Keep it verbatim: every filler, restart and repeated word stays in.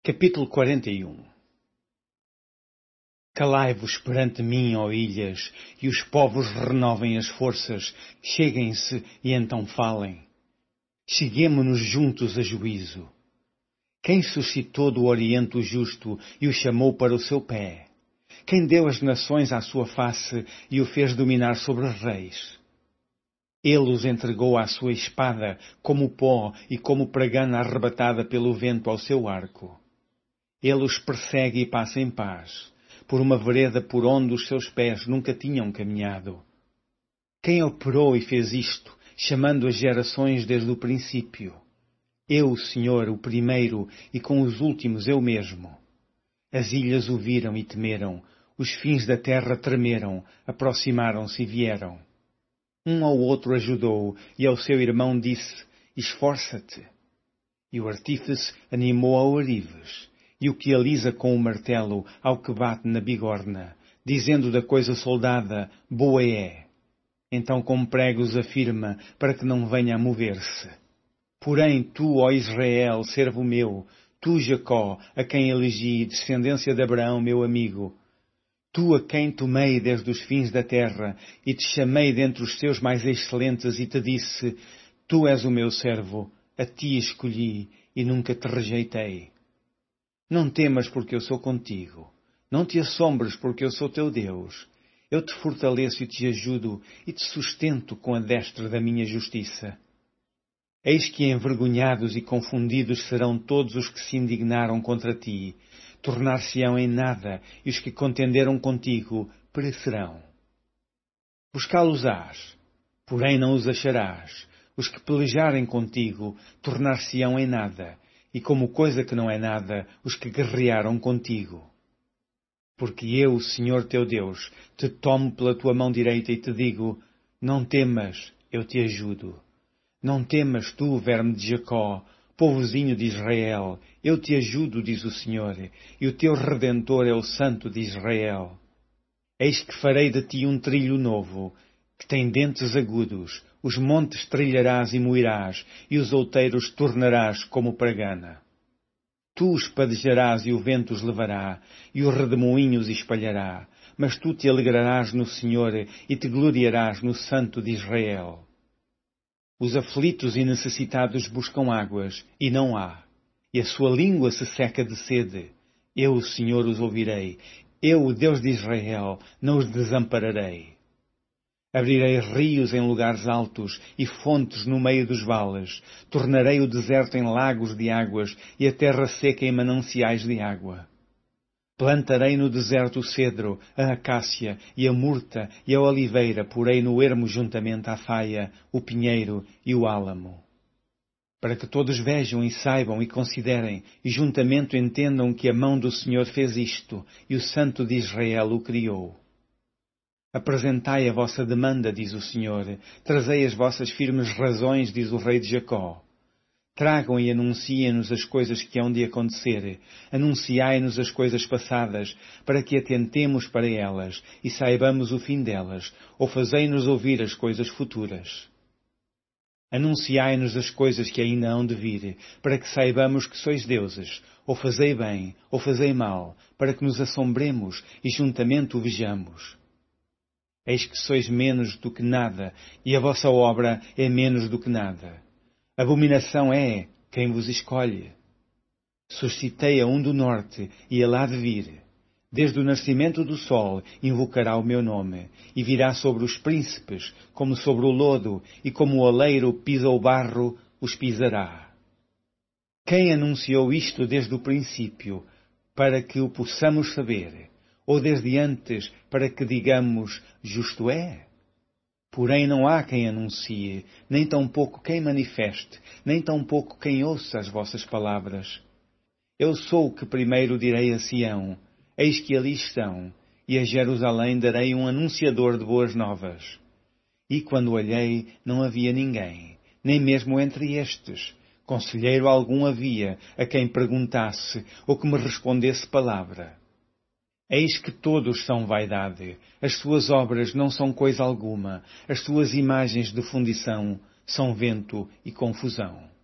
Capítulo quarenta e um. Calai-vos perante mim, ó ilhas, e os povos renovem as forças, cheguem-se e então falem. Cheguemo-nos juntos a juízo. Quem suscitou do Oriente o justo e o chamou para o seu pé? Quem deu as nações à sua face e o fez dominar sobre os reis? Ele os entregou à sua espada, como pó e como pragana arrebatada pelo vento ao seu arco. Ele os persegue e passa em paz, por uma vereda por onde os seus pés nunca tinham caminhado. Quem operou e fez isto, chamando as gerações desde o princípio? Eu, Senhor, o primeiro, e com os últimos eu mesmo. As ilhas o viram e temeram, os fins da terra tremeram, aproximaram-se e vieram. Um ao outro ajudou, e ao seu irmão disse, esforça-te. E o artífice animou ao Orives, e o que alisa com o martelo ao que bate na bigorna, dizendo da coisa soldada, boa é. Então com pregos afirma, para que não venha a mover-se. Porém tu, ó Israel, servo meu, tu, Jacó, a quem elegi, descendência de Abraão, meu amigo, tu a quem tomei desde os fins da terra, e te chamei dentre os teus mais excelentes, e te disse, tu és o meu servo, a ti escolhi, e nunca te rejeitei. Não temas porque eu sou contigo, não te assombres porque eu sou teu Deus. Eu te fortaleço e te ajudo, e te sustento com a destra da minha justiça. Eis que envergonhados e confundidos serão todos os que se indignaram contra ti, tornar-se-ão em nada, e os que contenderam contigo perecerão. Buscá-los-ás, porém não os acharás. Os que pelejarem contigo tornar-se-ão em nada, e como coisa que não é nada, os que guerrearam contigo. Porque eu, Senhor teu Deus, te tomo pela tua mão direita e te digo, não temas, eu te ajudo. Não temas tu, verme de Jacó, povozinho de Israel, eu te ajudo, diz o Senhor, e o teu Redentor é o Santo de Israel. Eis que farei de ti um trilho novo, que tem dentes agudos, os montes trilharás e moirás, e os outeiros tornarás como pragana. Tu os padejarás e o vento os levará, e o redemoinho os espalhará, mas tu te alegrarás no Senhor e te gloriarás no Santo de Israel. Os aflitos e necessitados buscam águas, e não há, e a sua língua se seca de sede. Eu, o Senhor, os ouvirei, eu, o Deus de Israel, não os desampararei. Abrirei rios em lugares altos e fontes no meio dos vales. Tornarei o deserto em lagos de águas e a terra seca em mananciais de água. Plantarei no deserto o cedro, a acácia e a murta e a oliveira, porei no ermo juntamente à faia, o pinheiro e o álamo. Para que todos vejam e saibam e considerem, e juntamente entendam que a mão do Senhor fez isto, e o Santo de Israel o criou. Apresentai a vossa demanda, diz o Senhor, trazei as vossas firmes razões, diz o rei de Jacó. Tragam e anunciem-nos as coisas que hão de acontecer, anunciai-nos as coisas passadas, para que atentemos para elas, e saibamos o fim delas, ou fazei-nos ouvir as coisas futuras. Anunciai-nos as coisas que ainda hão de vir, para que saibamos que sois deuses, ou fazei bem, ou fazei mal, para que nos assombremos e juntamente o vejamos. Eis que sois menos do que nada, e a vossa obra é menos do que nada. Abominação é quem vos escolhe. Suscitei a um do norte, e ele há de vir. Desde o nascimento do sol invocará o meu nome, e virá sobre os príncipes, como sobre o lodo, e como o oleiro pisa o barro, os pisará. Quem anunciou isto desde o princípio, para que o possamos saber? Ou desde antes, para que digamos, justo é? Porém não há quem anuncie, nem tampouco quem manifeste, nem tampouco quem ouça as vossas palavras. Eu sou o que primeiro direi a Sião, eis que ali estão, e a Jerusalém darei um anunciador de boas novas. E quando olhei, não havia ninguém, nem mesmo entre estes. Conselheiro algum havia, a quem perguntasse, ou que me respondesse palavra. Eis que todos são vaidade, as suas obras não são coisa alguma, as suas imagens de fundição são vento e confusão.